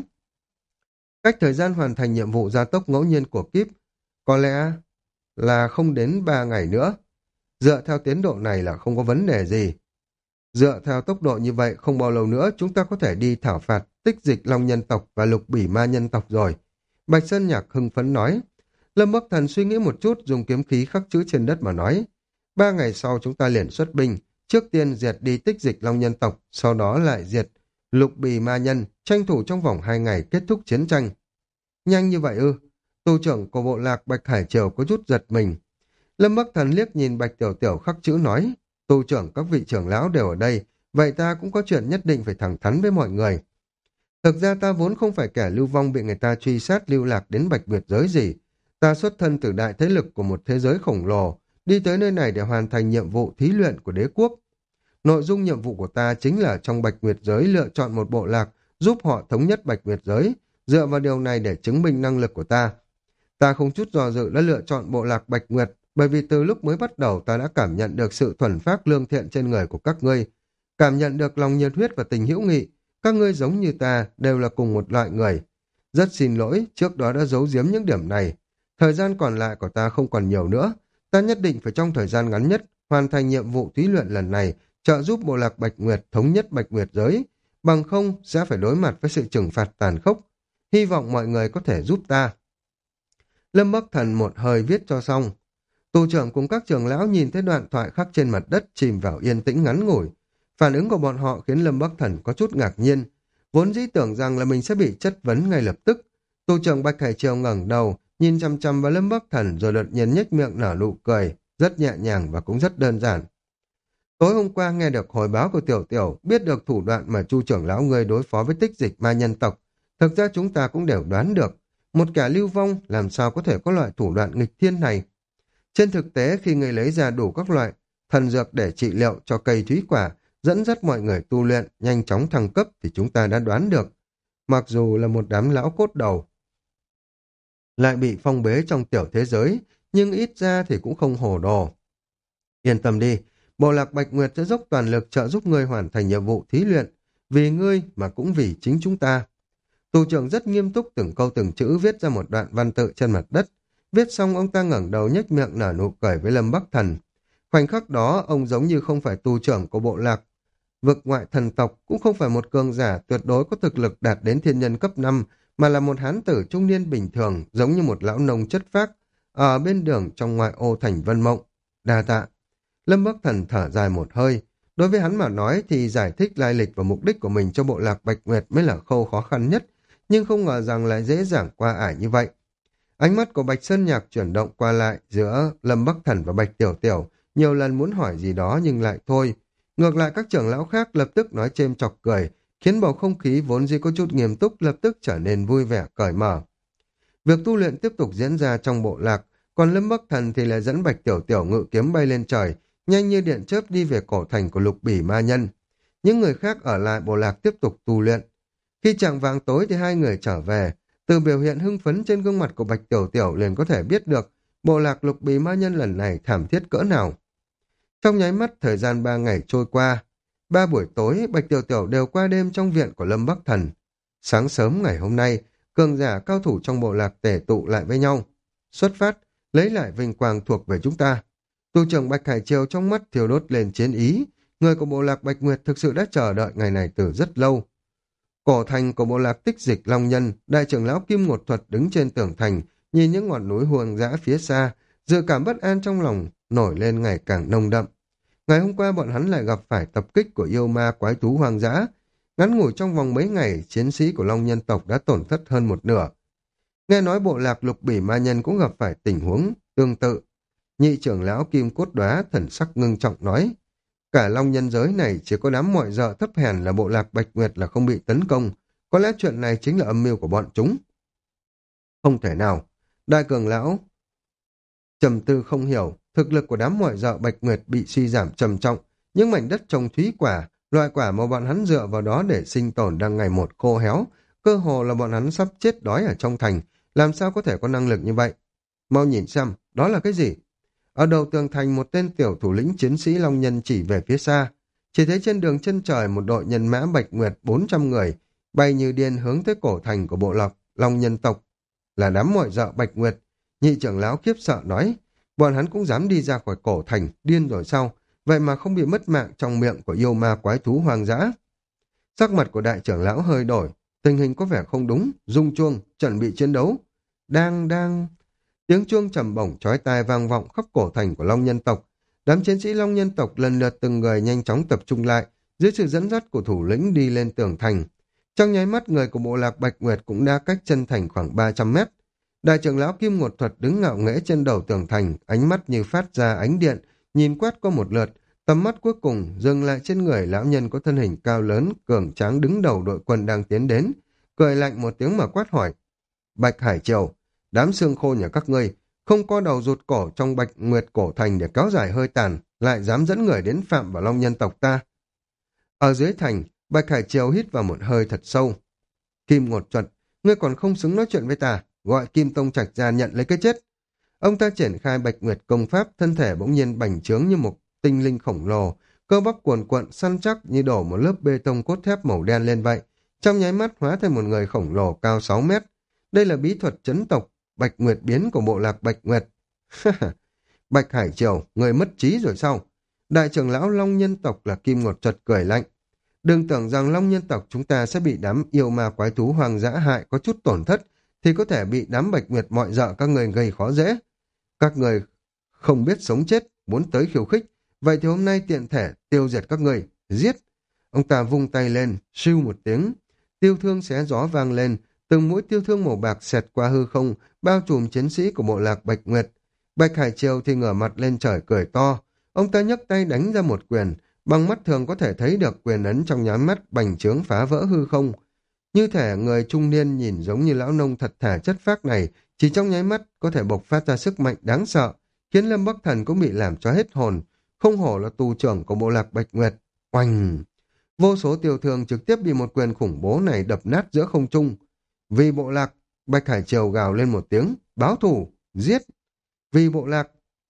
Cách thời gian hoàn thành nhiệm vụ gia tốc ngẫu nhiên của kíp có lẽ là không đến ba ngày nữa. Dựa theo tiến độ này là không có vấn đề gì. Dựa theo tốc độ như vậy không bao lâu nữa chúng ta có thể đi thảo phạt tích dịch long nhân tộc và lục bỉ ma nhân tộc rồi. Bạch Sơn Nhạc hưng phấn nói. Lâm Bắc Thần suy nghĩ một chút dùng kiếm khí khắc chữ trên đất mà nói. Ba ngày sau chúng ta liền xuất binh. Trước tiên diệt đi tích dịch long nhân tộc, sau đó lại diệt lục bì ma nhân, tranh thủ trong vòng hai ngày kết thúc chiến tranh. Nhanh như vậy ư? Tu trưởng của bộ lạc Bạch Hải Triều có chút giật mình. Lâm Bắc Thần liếc nhìn Bạch Tiểu Tiểu khắc chữ nói, tu trưởng các vị trưởng lão đều ở đây, vậy ta cũng có chuyện nhất định phải thẳng thắn với mọi người. Thực ra ta vốn không phải kẻ lưu vong bị người ta truy sát lưu lạc đến Bạch Nguyệt giới gì. Ta xuất thân từ đại thế lực của một thế giới khổng lồ, đi tới nơi này để hoàn thành nhiệm vụ thí luyện của đế quốc. Nội dung nhiệm vụ của ta chính là trong Bạch Nguyệt giới lựa chọn một bộ lạc, giúp họ thống nhất Bạch Nguyệt giới, dựa vào điều này để chứng minh năng lực của ta. Ta không chút do dự đã lựa chọn bộ lạc Bạch Nguyệt, bởi vì từ lúc mới bắt đầu ta đã cảm nhận được sự thuần phác lương thiện trên người của các ngươi, cảm nhận được lòng nhiệt huyết và tình hữu nghị. Các ngươi giống như ta, đều là cùng một loại người. Rất xin lỗi, trước đó đã giấu giếm những điểm này. Thời gian còn lại của ta không còn nhiều nữa. Ta nhất định phải trong thời gian ngắn nhất hoàn thành nhiệm vụ thí luyện lần này, trợ giúp bộ lạc Bạch Nguyệt thống nhất Bạch Nguyệt giới. Bằng không, sẽ phải đối mặt với sự trừng phạt tàn khốc. Hy vọng mọi người có thể giúp ta. Lâm Bắc Thần một hơi viết cho xong. Tù trưởng cùng các trưởng lão nhìn thấy đoạn thoại khắc trên mặt đất chìm vào yên tĩnh ngắn ngủi. Phản ứng của bọn họ khiến Lâm Bắc Thần có chút ngạc nhiên. Vốn dĩ tưởng rằng là mình sẽ bị chất vấn ngay lập tức. Tù trưởng Bạch Hải Triều ngẩng đầu, nhìn chăm chăm vào Lâm Bắc Thần rồi đột nhiên nhếch miệng nở nụ cười, rất nhẹ nhàng và cũng rất đơn giản. Tối hôm qua nghe được hồi báo của Tiểu Tiểu, biết được thủ đoạn mà Chu trưởng lão ngươi đối phó với tích dịch ma nhân tộc. Thực ra chúng ta cũng đều đoán được, một kẻ lưu vong làm sao có thể có loại thủ đoạn nghịch thiên này. Trên thực tế, khi ngươi lấy ra đủ các loại thần dược để trị liệu cho cây thúy quả, dẫn dắt mọi người tu luyện, nhanh chóng thăng cấp thì chúng ta đã đoán được. Mặc dù là một đám lão cốt đầu, lại bị phong bế trong tiểu thế giới, nhưng ít ra thì cũng không hồ đồ. Yên tâm đi, bộ lạc Bạch Nguyệt sẽ dốc toàn lực trợ giúp ngươi hoàn thành nhiệm vụ thí luyện, vì ngươi mà cũng vì chính chúng ta. Tù trưởng rất nghiêm túc từng câu từng chữ viết ra một đoạn văn tự trên mặt đất. Viết xong ông ta ngẩng đầu nhếch miệng nở nụ cười với Lâm Bắc Thần. Khoảnh khắc đó ông giống như không phải tù trưởng của bộ lạc vực ngoại thần tộc, cũng không phải một cường giả tuyệt đối có thực lực đạt đến thiên nhân cấp năm, mà là một hán tử trung niên bình thường, giống như một lão nông chất phác ở bên đường trong ngoại ô thành Vân Mộng. Đa tạ. Lâm Bắc Thần thở dài một hơi. Đối với hắn mà nói thì giải thích lai lịch và mục đích của mình cho bộ lạc Bạch Nguyệt mới là khâu khó khăn nhất, nhưng không ngờ rằng lại dễ dàng qua ải như vậy. Ánh mắt của Bạch Sơn Nhạc chuyển động qua lại giữa Lâm Bắc Thần và Bạch Tiểu Tiểu, nhiều lần muốn hỏi gì đó nhưng lại thôi. Ngược lại các trưởng lão khác lập tức nói chêm chọc cười, khiến bầu không khí vốn dĩ có chút nghiêm túc lập tức trở nên vui vẻ cởi mở. Việc tu luyện tiếp tục diễn ra trong bộ lạc, còn Lâm Bắc Thần thì lại dẫn Bạch Tiểu Tiểu ngự kiếm bay lên trời, nhanh như điện chớp đi về cổ thành của Lục Bỉ Ma Nhân. Những người khác ở lại bộ lạc tiếp tục tu luyện. Khi chạng vạng tối thì hai người trở về. Từ biểu hiện hưng phấn trên gương mặt của Bạch Tiểu Tiểu liền có thể biết được bộ lạc Lục Bì Ma Nhân lần này thảm thiết cỡ nào. Trong nháy mắt thời gian ba ngày trôi qua, ba buổi tối Bạch Tiểu Tiểu đều qua đêm trong viện của Lâm Bắc Thần. Sáng sớm ngày hôm nay, cường giả cao thủ trong bộ lạc tề tụ lại với nhau. Xuất phát, lấy lại vinh quang thuộc về chúng ta. Tu trưởng Bạch Hải Triều trong mắt thiêu đốt lên chiến ý. Người của bộ lạc Bạch Nguyệt thực sự đã chờ đợi ngày này từ rất lâu. Cổ thành của bộ lạc Tích Dịch Long Nhân, đại trưởng lão Kim Ngột Thuật đứng trên tường thành, nhìn những ngọn núi hoang dã phía xa, dự cảm bất an trong lòng nổi lên ngày càng nồng đậm. Ngày hôm qua bọn hắn lại gặp phải tập kích của yêu ma quái thú hoang dã. Ngắn ngủi trong vòng mấy ngày, chiến sĩ của Long Nhân tộc đã tổn thất hơn một nửa. Nghe nói bộ lạc Lục Bỉ Ma Nhân cũng gặp phải tình huống tương tự. Nhị trưởng lão Kim Cốt Đóa thần sắc ngưng trọng nói, cả Long Nhân giới này chỉ có đám mọi dợ thấp hèn là bộ lạc Bạch Nguyệt là không bị tấn công. Có lẽ chuyện này chính là âm mưu của bọn chúng. Không thể nào. Đại cường lão trầm tư không hiểu, thực lực của đám mọi dợ Bạch Nguyệt bị suy giảm trầm trọng. Những mảnh đất trồng thúy quả, loại quả mà bọn hắn dựa vào đó để sinh tồn đang ngày một khô héo. Cơ hồ là bọn hắn sắp chết đói ở trong thành. Làm sao có thể có năng lực như vậy? Mau nhìn xem, đó là cái gì? Ở đầu tường thành một tên tiểu thủ lĩnh chiến sĩ Long Nhân chỉ về phía xa. Chỉ thấy trên đường chân trời một đội nhân mã Bạch Nguyệt bốn trăm người bay như điên hướng tới cổ thành của bộ lạc Long Nhân tộc. Là đám mọi dợ Bạch Nguyệt. Nhị trưởng lão khiếp sợ nói, bọn hắn cũng dám đi ra khỏi cổ thành, điên rồi sao? Vậy mà không bị mất mạng trong miệng của yêu ma quái thú hoang dã. Sắc mặt của đại trưởng lão hơi đổi, tình hình có vẻ không đúng, rung chuông, chuẩn bị chiến đấu. Đang, đang... Tiếng chuông trầm bổng chói tai vang vọng khắp cổ thành của Long Nhân tộc. Đám chiến sĩ Long Nhân tộc lần lượt từng người nhanh chóng tập trung lại, dưới sự dẫn dắt của thủ lĩnh đi lên tường thành. Trong nháy mắt người của bộ lạc Bạch Nguyệt cũng đã cách chân thành khoảng ba trăm mét. Đại trưởng lão Kim Ngột Thuật đứng ngạo nghễ trên đầu tường thành, ánh mắt như phát ra ánh điện, nhìn quét qua một lượt, tầm mắt cuối cùng dừng lại trên người lão nhân có thân hình cao lớn, cường tráng đứng đầu đội quân đang tiến đến, cười lạnh một tiếng mà quát hỏi: Bạch Hải Triều, đám xương khô nhà các ngươi không có đầu rụt cổ trong Bạch Nguyệt cổ thành để kéo dài hơi tàn, lại dám dẫn người đến phạm vào Long Nhân tộc ta, Ở dưới thành, Bạch Hải Triều hít vào một hơi thật sâu. Kim Ngột Chuột, ngươi còn không xứng nói chuyện với ta, gọi Kim Tông Trạch ra nhận lấy cái chết. Ông ta triển khai Bạch Nguyệt công pháp, thân thể bỗng nhiên bành trướng như một tinh linh khổng lồ, cơ bắp cuồn cuộn săn chắc như đổ một lớp bê tông cốt thép màu đen lên vậy. Trong nháy mắt hóa thành một người khổng lồ cao sáu mét. Đây là bí thuật chấn tộc Bạch Nguyệt biến của bộ lạc Bạch Nguyệt. Bạch Hải Triều, người mất trí rồi sao? Đại trưởng lão Long nhân tộc là Kim Ngột Chuột cười lạnh. Đừng tưởng rằng Long nhân tộc chúng ta sẽ bị đám yêu ma quái thú hoang dã hại có chút tổn thất, thì có thể bị đám Bạch Nguyệt mọi dợ các người gây khó dễ. Các người không biết sống chết, muốn tới khiêu khích, vậy thì hôm nay tiện thể tiêu diệt các người, giết. Ông ta vung tay lên, siêu một tiếng, tiêu thương xé gió vang lên, từng mũi tiêu thương màu bạc xẹt qua hư không, bao trùm chiến sĩ của bộ lạc Bạch Nguyệt. Bạch Hải Triều thì ngửa mặt lên trời cười to, ông ta nhấc tay đánh ra một quyền, bằng mắt thường có thể thấy được quyền ấn trong nháy mắt bành trướng phá vỡ hư không. Như thể người trung niên nhìn giống như lão nông thật thà chất phác này, chỉ trong nháy mắt có thể bộc phát ra sức mạnh đáng sợ, khiến Lâm Bắc Thần cũng bị làm cho hết hồn, không hổ là tù trưởng của bộ lạc Bạch Nguyệt. Oanh! Vô số tiêu thương trực tiếp bị một quyền khủng bố này đập nát giữa không trung. Vì bộ lạc, Bạch Hải Triều gào lên một tiếng, báo thù, giết. Vì bộ lạc,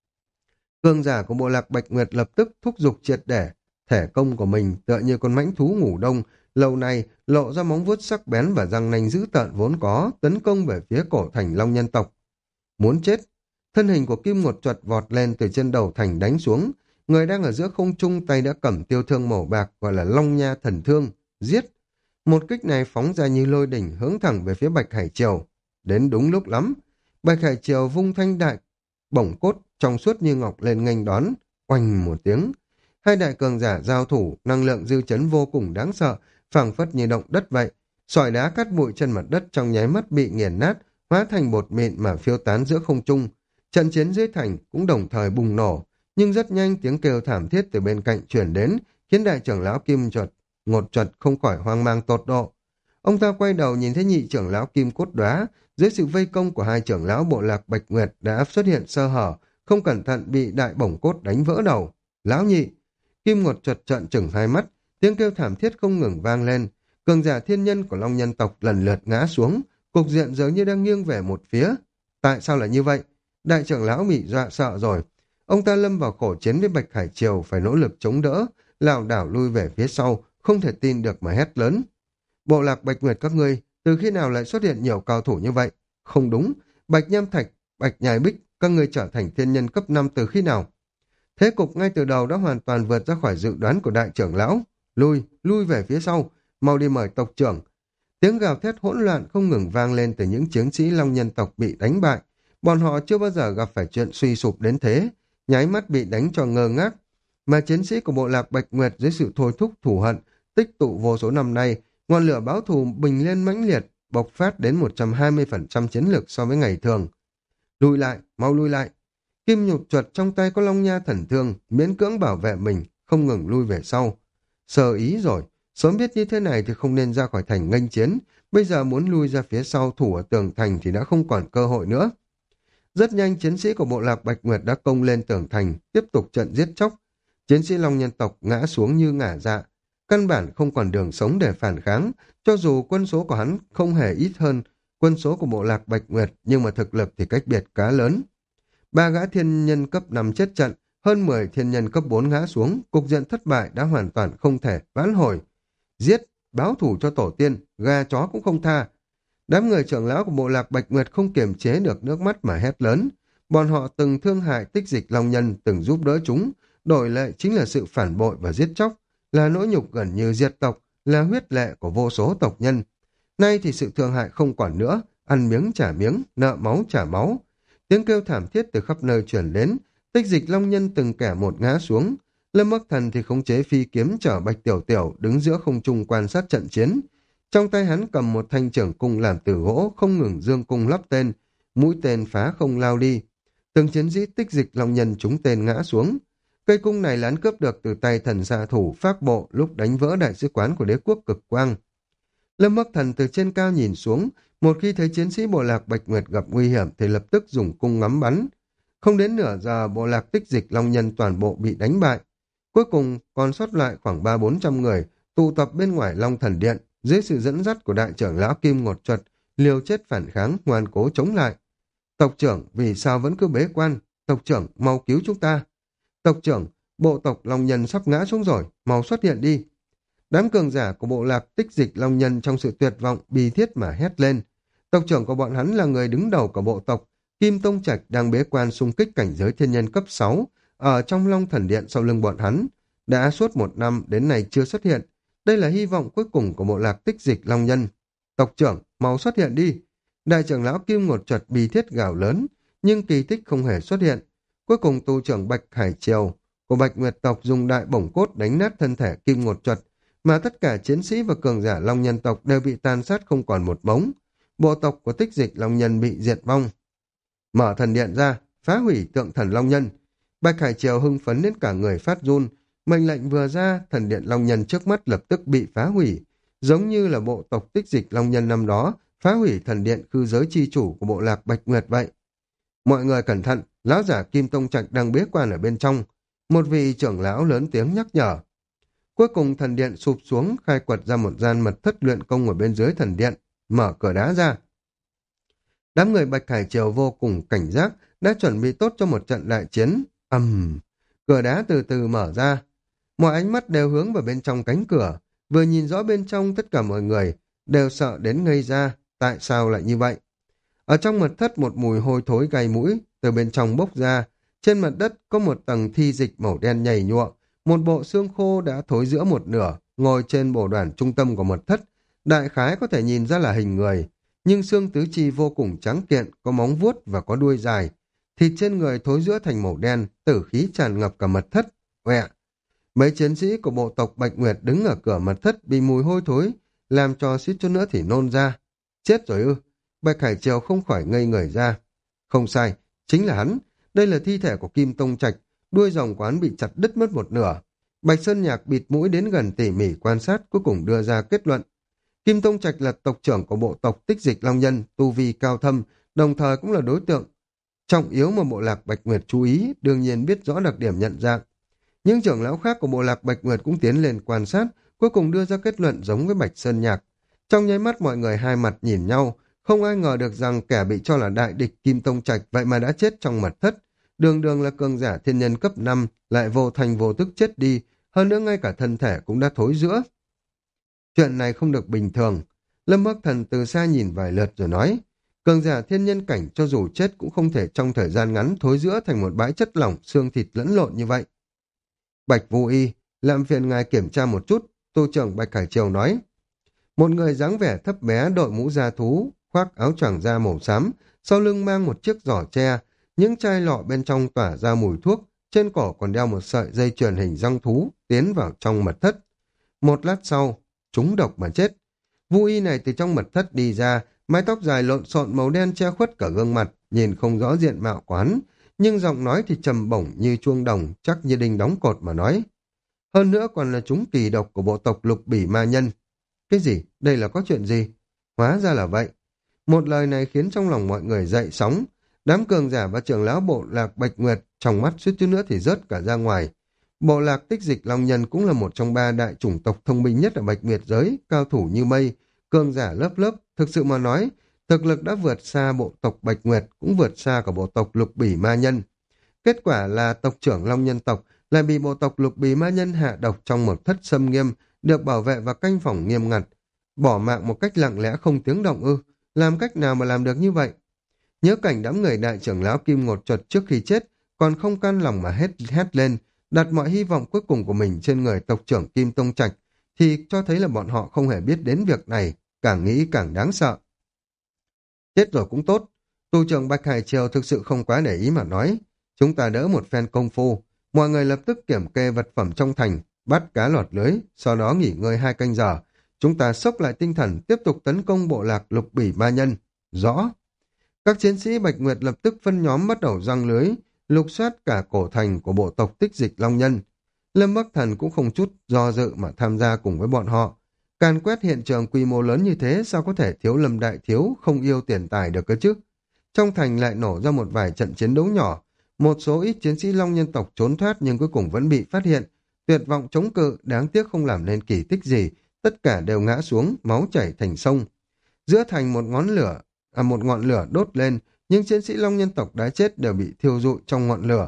cường giả của bộ lạc Bạch Nguyệt lập tức thúc giục triệt để thể công của mình tựa như con mãnh thú ngủ đông, lâu nay lộ ra móng vuốt sắc bén và răng nanh dữ tợn vốn có, tấn công về phía cổ thành Long nhân tộc. Muốn chết, thân hình của Kim Ngột Chuột vọt lên từ trên đầu thành đánh xuống, người đang ở giữa không trung tay đã cầm tiêu thương màu bạc gọi là Long Nha Thần Thương, giết. Một kích này phóng ra như lôi đỉnh hướng thẳng về phía Bạch Hải Triều. Đến đúng lúc lắm, Bạch Hải Triều vung thanh đại bổng cốt trong suốt như ngọc lên nghênh đón, oanh một tiếng. Hai đại cường giả giao thủ, năng lượng dư chấn vô cùng đáng sợ, phảng phất như động đất vậy. Sỏi đá cắt bụi trên mặt đất trong nháy mắt bị nghiền nát, hóa thành bột mịn mà phiêu tán giữa không trung. Trận chiến dưới thành cũng đồng thời bùng nổ, nhưng rất nhanh tiếng kêu thảm thiết từ bên cạnh truyền đến, khiến đại trưởng lão Kim Chuột Ngột Chuột không khỏi hoang mang tột độ. Ông ta quay đầu nhìn thấy nhị trưởng lão Kim Cốt Đóa, dưới sự vây công của hai trưởng lão bộ lạc Bạch Nguyệt đã xuất hiện sơ hở, không cẩn thận bị đại bổng cốt đánh vỡ đầu. Lão nhị, Kim Ngột Chuột trợn trừng hai mắt, tiếng kêu thảm thiết không ngừng vang lên. Cường giả thiên nhân của Long nhân tộc lần lượt ngã xuống, cục diện dường như đang nghiêng về một phía. Tại sao lại như vậy? Đại trưởng lão bị dọa sợ rồi. Ông ta lâm vào khổ chiến với Bạch Hải Triều, phải nỗ lực chống đỡ, lảo đảo lui về phía sau, không thể tin được mà hét lớn. Bộ lạc Bạch Nguyệt các ngươi, từ khi nào lại xuất hiện nhiều cao thủ như vậy? Không đúng, Bạch Nham Thạch, Bạch Nhai Bích, các ngươi trở thành thiên nhân cấp năm từ khi nào? Thế cục ngay từ đầu đã hoàn toàn vượt ra khỏi dự đoán của đại trưởng lão. Lui, lui về phía sau, mau đi mời tộc trưởng. Tiếng gào thét hỗn loạn không ngừng vang lên từ những chiến sĩ Long nhân tộc bị đánh bại. Bọn họ chưa bao giờ gặp phải chuyện suy sụp đến thế, nháy mắt bị đánh cho ngơ ngác. Mà chiến sĩ của bộ lạc Bạch Nguyệt dưới sự thôi thúc thù hận, tích tụ vô số năm nay, ngọn lửa báo thù bừng lên mãnh liệt, bộc phát đến một trăm hai mươi phần trăm chiến lược so với ngày thường. Lùi lại, mau lùi lại. Kim Nhột Chuột trong tay có Long Nha Thần Thương, miễn cưỡng bảo vệ mình, không ngừng lui về sau. Sơ ý rồi, sớm biết như thế này thì không nên ra khỏi thành nghênh chiến, bây giờ muốn lui ra phía sau thủ ở tường thành thì đã không còn cơ hội nữa. Rất nhanh chiến sĩ của bộ lạc Bạch Nguyệt đã công lên tường thành, tiếp tục trận giết chóc. Chiến sĩ Long nhân tộc ngã xuống như ngả dạ, căn bản không còn đường sống để phản kháng, cho dù quân số của hắn không hề ít hơn quân số của bộ lạc Bạch Nguyệt, nhưng mà thực lực thì cách biệt khá lớn. Ba gã thiên nhân cấp năm chết trận, hơn mười thiên nhân cấp bốn ngã xuống, cục diện thất bại đã hoàn toàn không thể vãn hồi. Giết, báo thủ cho tổ tiên, gà chó cũng không tha. Đám người trưởng lão của bộ lạc Bạch Nguyệt không kiềm chế được nước mắt mà hét lớn. Bọn họ từng thương hại tích dịch long nhân, từng giúp đỡ chúng, đổi lại chính là sự phản bội và giết chóc, là nỗi nhục gần như diệt tộc, là huyết lệ của vô số tộc nhân. Nay thì sự thương hại không còn nữa, ăn miếng trả miếng, nợ máu trả máu. Tiếng kêu thảm thiết từ khắp nơi truyền đến, tích dịch long nhân từng kẻ một ngã xuống. Lâm Bắc Thần thì khống chế phi kiếm chở Bạch Tiểu Tiểu đứng giữa không trung quan sát trận chiến. Trong tay hắn cầm một thanh trưởng cung làm từ gỗ, không ngừng dương cung lắp tên, mũi tên phá không lao đi. Từng chiến sĩ tích dịch long nhân trúng tên ngã xuống. Cây cung này là hắn cướp được từ tay thần xạ thủ Phác Bộ lúc đánh vỡ đại sứ quán của đế quốc Cực Quang. Lâm Bắc Thần từ trên cao nhìn xuống, một khi thấy chiến sĩ bộ lạc Bạch Nguyệt gặp nguy hiểm thì lập tức dùng cung ngắm bắn. Không đến nửa giờ bộ lạc tích dịch long nhân toàn bộ bị đánh bại. Cuối cùng còn sót lại khoảng ba bốn trăm người, tụ tập bên ngoài Long Thần Điện, dưới sự dẫn dắt của đại trưởng lão Kim Ngột Chuột, liều chết phản kháng, ngoan cố chống lại. Tộc trưởng, vì sao vẫn cứ bế quan? Tộc trưởng, mau cứu chúng ta. Tộc trưởng, bộ tộc Long Nhân sắp ngã xuống rồi, mau xuất hiện đi. Đám cường giả của bộ lạc Tích Dịch Long Nhân trong sự tuyệt vọng bi thiết mà hét lên. Tộc trưởng của bọn hắn là người đứng đầu của bộ tộc, Kim Tông Trạch đang bế quan xung kích cảnh giới thiên nhân cấp sáu, ở trong Long Thần Điện sau lưng bọn hắn. Đã suốt một năm đến nay chưa xuất hiện. Đây là hy vọng cuối cùng của bộ lạc Tích Dịch Long Nhân. Tộc trưởng, mau xuất hiện đi. Đại trưởng lão Kim Ngột Chuột bi thiết gào lớn, nhưng kỳ tích không hề xuất hiện. Cuối cùng tu trưởng Bạch Hải Triều của Bạch Nguyệt tộc dùng đại bổng cốt đánh nát thân thể Kim Ngột Chuột, mà tất cả chiến sĩ và cường giả Long Nhân tộc đều bị tàn sát không còn một bóng. Bộ tộc của Tích Dịch Long Nhân bị diệt vong. Mở thần điện ra, phá hủy tượng thần Long Nhân. Bạch Hải Triều hưng phấn đến cả người phát run. Mệnh lệnh vừa ra, thần điện Long Nhân trước mắt lập tức bị phá hủy, giống như là bộ tộc Tích Dịch Long Nhân năm đó phá hủy thần điện khư giới chi chủ của bộ lạc Bạch Nguyệt vậy. Mọi người cẩn thận, lão giả Kim Tông Trạch đang bế quan ở bên trong. Một vị trưởng lão lớn tiếng nhắc nhở. Cuối cùng thần điện sụp xuống, khai quật ra một gian mật thất luyện công ở bên dưới thần điện, mở cửa đá ra. Đám người Bạch Hải Triều vô cùng cảnh giác, đã chuẩn bị tốt cho một trận đại chiến. Ầm, um, cửa đá từ từ mở ra. Mọi ánh mắt đều hướng vào bên trong cánh cửa. Vừa nhìn rõ bên trong, tất cả mọi người đều sợ đến ngây ra. Tại sao lại như vậy? Ở trong mật thất một mùi hôi thối gai mũi từ bên trong bốc ra. Trên mặt đất có một tầng thi dịch màu đen nhầy nhụa. Một bộ xương khô đã thối giữa một nửa, ngồi trên bồ đoàn trung tâm của mật thất. Đại khái có thể nhìn ra là hình người, nhưng xương tứ chi vô cùng trắng kiện, có móng vuốt và có đuôi dài. Thịt trên người thối giữa thành màu đen, tử khí tràn ngập cả mật thất. Quẹ! Mấy chiến sĩ của bộ tộc Bạch Nguyệt đứng ở cửa mật thất bị mùi hôi thối, làm cho suýt chút nữa thì nôn ra. Chết rồi ư? Bạch Hải Triều không khỏi ngây người ra. Không sai, chính là hắn. Đây là thi thể của Kim Tông Trạch, đuôi rồng quán bị chặt đứt mất một nửa. Bạch Sơn Nhạc bịt mũi đến gần tỉ mỉ quan sát, cuối cùng đưa ra kết luận. Kim Tông Trạch là tộc trưởng của bộ tộc Tích Dịch Long Nhân, tu vi cao thâm, đồng thời cũng là đối tượng trọng yếu mà bộ lạc Bạch Nguyệt chú ý, đương nhiên biết rõ đặc điểm nhận dạng. Những trưởng lão khác của bộ lạc Bạch Nguyệt cũng tiến lên quan sát, cuối cùng đưa ra kết luận giống với Bạch Sơn Nhạc. Trong nháy mắt mọi người hai mặt nhìn nhau, không ai ngờ được rằng kẻ bị cho là đại địch Kim Tông Trạch vậy mà đã chết trong mật thất. Đường đường là cường giả thiên nhân cấp năm, lại vô thành vô tức chết đi, hơn nữa ngay cả thân thể cũng đã thối rữa. Chuyện này không được bình thường. Lâm Bắc Thần từ xa nhìn vài lượt rồi nói, cường giả thiên nhân cảnh cho dù chết cũng không thể trong thời gian ngắn thối rữa thành một bãi chất lỏng, xương thịt lẫn lộn như vậy. Bạch Vô Y, làm phiền ngài kiểm tra một chút, tu trưởng Bạch Hải Triều nói. Một người dáng vẻ thấp bé đội mũ da thú, khoác áo choàng da màu xám, sau lưng mang một chiếc giỏ tre, những chai lọ bên trong tỏa ra mùi thuốc, trên cổ còn đeo một sợi dây chuyền hình răng thú, tiến vào trong mật thất. Một lát sau, trúng độc mà chết. Vô Y này từ trong mật thất đi ra, mái tóc dài lộn xộn màu đen che khuất cả gương mặt, nhìn không rõ diện mạo quán, nhưng giọng nói thì trầm bổng như chuông đồng, chắc như đinh đóng cột mà nói. Hơn nữa còn là chúng kỳ độc của bộ tộc Lục Bỉ Ma Nhân. Cái gì? Đây là có chuyện gì? Hóa ra là vậy. Một lời này khiến trong lòng mọi người dậy sóng. Đám cường giả và trưởng lão bộ lạc Bạch Nguyệt trong mắt suýt chút nữa thì rớt cả ra ngoài. Bộ lạc Tích Dịch Long Nhân cũng là một trong ba đại chủng tộc thông minh nhất ở Bạch Nguyệt giới, cao thủ như mây, cường giả lớp lớp. Thực sự mà nói, thực lực đã vượt xa bộ tộc Bạch Nguyệt, cũng vượt xa cả bộ tộc Lục Bỉ Ma Nhân. Kết quả là tộc trưởng Long Nhân tộc lại bị bộ tộc Lục Bỉ Ma Nhân hạ độc trong một thất xâm nghiêm, được bảo vệ và canh phòng nghiêm ngặt. Bỏ mạng một cách lặng lẽ không tiếng động ư? Làm cách nào mà làm được như vậy? Nhớ cảnh đám người đại trưởng lão Kim Ngột Chuột trước khi chết, còn không can lòng mà hét hét lên, đặt mọi hy vọng cuối cùng của mình trên người tộc trưởng Kim Tông Trạch, thì cho thấy là bọn họ không hề biết đến việc này, càng nghĩ càng đáng sợ. Chết rồi cũng tốt, tu trưởng Bạch Hải Triều thực sự không quá để ý mà nói, chúng ta đỡ một phen công phu, mọi người lập tức kiểm kê vật phẩm trong thành, bắt cá lọt lưới, sau đó nghỉ ngơi hai canh giờ, chúng ta xốc lại tinh thần tiếp tục tấn công bộ lạc Lục Bỉ Ma Nhân. Rõ. Các chiến sĩ Bạch Nguyệt lập tức phân nhóm bắt đầu giăng lưới, lục soát cả cổ thành của bộ tộc Tích Dịch Long Nhân. Lâm Bắc Thần cũng không chút do dự mà tham gia cùng với bọn họ. Càn quét hiện trường quy mô lớn như thế sao có thể thiếu Lâm Đại Thiếu không yêu tiền tài được cơ chứ? Trong thành lại nổ ra một vài trận chiến đấu nhỏ, một số ít chiến sĩ Long Nhân tộc trốn thoát nhưng cuối cùng vẫn bị phát hiện, tuyệt vọng chống cự, đáng tiếc không làm nên kỳ tích gì, tất cả đều ngã xuống, máu chảy thành sông. Giữa thành một ngọn lửa, à một ngọn lửa đốt lên, nhưng chiến sĩ Long nhân tộc đã chết đều bị thiêu rụi trong ngọn lửa.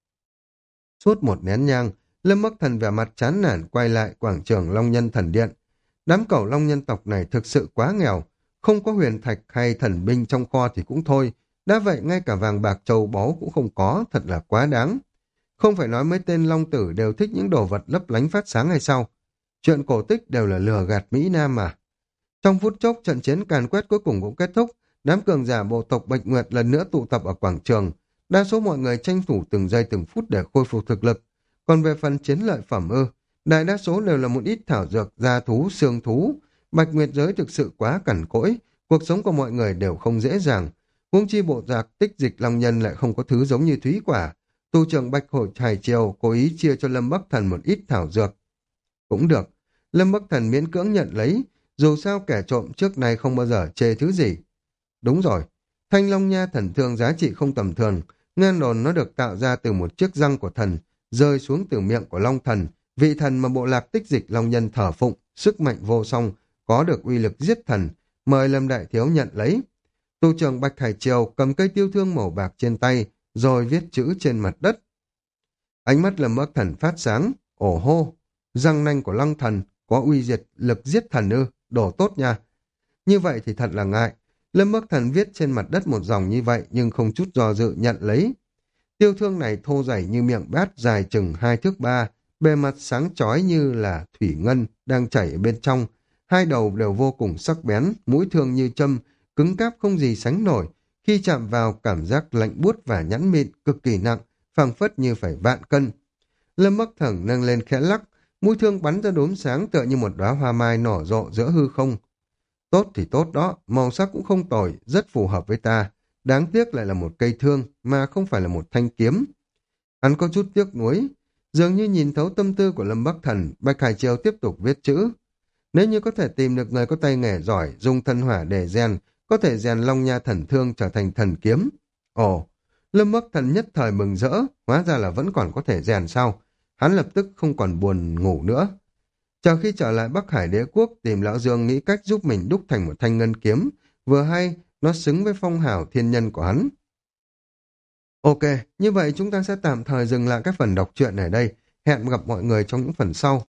Suốt một nén nhang, Lâm Bắc Thần vẻ mặt chán nản quay lại quảng trường Long Nhân Thần Điện. Đám cẩu Long nhân tộc này thực sự quá nghèo, không có huyền thạch hay thần binh trong kho thì cũng thôi, đã vậy ngay cả vàng bạc châu báu cũng không có, thật là quá đáng. Không phải nói mấy tên Long tử đều thích những đồ vật lấp lánh phát sáng hay sao? Chuyện cổ tích đều là lừa gạt Mỹ Nam mà. Trong phút chốc trận chiến càn quét cuối cùng cũng kết thúc, đám cường giả bộ tộc Bạch Nguyệt lần nữa tụ tập ở quảng trường. Đa số mọi người tranh thủ từng giây từng phút để khôi phục thực lực. Còn về phần chiến lợi phẩm ư, đại đa số đều là một ít thảo dược, gia thú, xương thú. Bạch Nguyệt giới thực sự quá cằn cỗi, cuộc sống của mọi người đều không dễ dàng. Huống chi bộ giạc tích dịch long nhân lại không có thứ giống như thúy quả. Tu trưởng Bạch Hổ Hải Triều cố ý chia cho Lâm Bắc Thần một ít thảo dược. Cũng được, Lâm Bắc Thần miễn cưỡng nhận lấy, dù sao kẻ trộm trước nay không bao giờ chê thứ gì. Đúng rồi, thanh long nha thần thương giá trị không tầm thường, nghe đồn nó được tạo ra từ một chiếc răng của thần, rơi xuống từ miệng của long thần, vị thần mà bộ lạc tích dịch long nhân thờ phụng, sức mạnh vô song, có được uy lực giết thần, mời Lâm Đại Thiếu nhận lấy. Tu trưởng Bạch Hải Triều cầm cây tiêu thương màu bạc trên tay, rồi viết chữ trên mặt đất. Ánh mắt Lâm Bắc Thần phát sáng, ồ hô, răng nanh của long thần, có uy diệt lực giết thần ư, đồ tốt nha. Như vậy thì thật là ngại. Lâm Bắc Thần viết trên mặt đất một dòng như vậy nhưng không chút do dự nhận lấy. Tiêu thương này thô dày như miệng bát, dài chừng hai thước ba, bề mặt sáng chói như là thủy ngân đang chảy ở bên trong. Hai đầu đều vô cùng sắc bén, mũi thương như châm, cứng cáp không gì sánh nổi. Khi chạm vào cảm giác lạnh buốt và nhẵn mịn, cực kỳ nặng, phảng phất như phải vạn cân. Lâm Bắc Thần nâng lên khẽ lắc, mũi thương bắn ra đốm sáng tựa như một đóa hoa mai nở rộ giữa hư không. Tốt thì tốt đó, màu sắc cũng không tồi, rất phù hợp với ta. Đáng tiếc lại là một cây thương, mà không phải là một thanh kiếm. Hắn có chút tiếc nuối, dường như nhìn thấu tâm tư của Lâm Bắc Thần, Bạch Hải Triều tiếp tục viết chữ. Nếu như có thể tìm được người có tay nghề giỏi, dùng thân hỏa để rèn, có thể rèn long nha thần thương trở thành thần kiếm. Ồ, Lâm Bắc Thần nhất thời mừng rỡ, hóa ra là vẫn còn có thể rèn sao. Hắn lập tức không còn buồn ngủ nữa. Chờ khi trở lại Bắc Hải Đế Quốc, tìm Lão Dương nghĩ cách giúp mình đúc thành một thanh ngân kiếm, vừa hay, nó xứng với phong hào thiên nhân của hắn. Ok, như vậy chúng ta sẽ tạm thời dừng lại các phần đọc truyện ở đây. Hẹn gặp mọi người trong những phần sau.